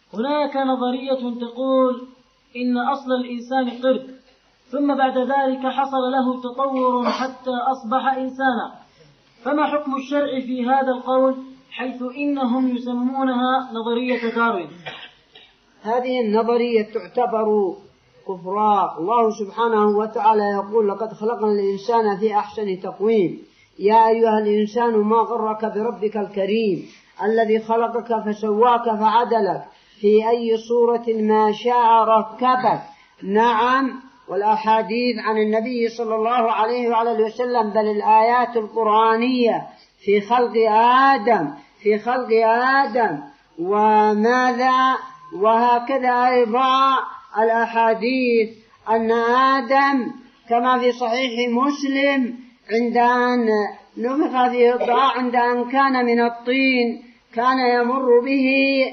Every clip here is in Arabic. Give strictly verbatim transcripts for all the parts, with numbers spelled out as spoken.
هناك نظرية تقول إن أصل الإنسان قرد، ثم بعد ذلك حصل له تطور حتى أصبح إنسانا، فما حكم الشرع في هذا القول حيث إنهم يسمونها نظرية داروين؟ هذه النظرية تعتبر كفرا. الله سبحانه وتعالى يقول: لقد خلقنا الإنسان في أحسن تقويم، يا أيها الإنسان ما غرك بربك الكريم الذي خلقك فسواك فعدلك في أي صورة ما شاء ركبك. نعم، والأحاديث عن النبي صلى الله عليه وعلى وسلم، بل الآيات القرآنية في خلق آدم في خلق آدم وماذا وهكذا أيضا الأحاديث أن آدم كما في صحيح مسلم عند أن نفخ فيه الروح، عند أن كان من الطين كان يمر به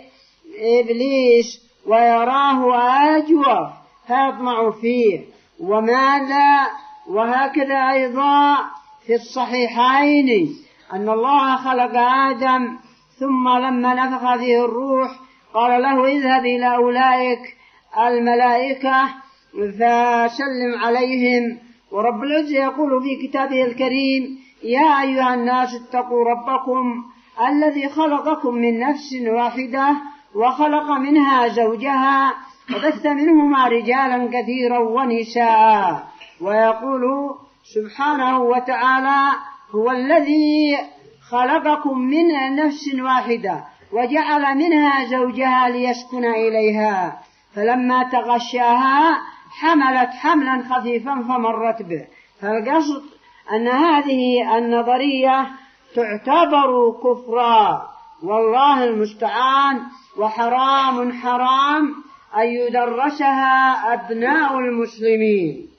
إبليس ويراه أجوف فيطمع فيه. وماذا وهكذا أيضا في الصحيحين أن الله خلق آدم ثم لما نفخ فيه الروح قال له: اذهب إلى أولئك الملائكة فسلم عليهم. ورب العزة يقول في كتابه الكريم: يا أيها الناس اتقوا ربكم الذي خلقكم من نفس واحدة وخلق منها زوجها وبث منهما رجالا كثيرا ونساء. ويقول سبحانه وتعالى: هو الذي خلقكم من نفس واحدة وجعل منها زوجها ليسكن إليها فلما تغشاها حملت حملا خفيفا فمرت به. فالقصد أن هذه النظرية تعتبر كفرا، والله المستعان، وحرام حرام أن يدرسها أبناء المسلمين.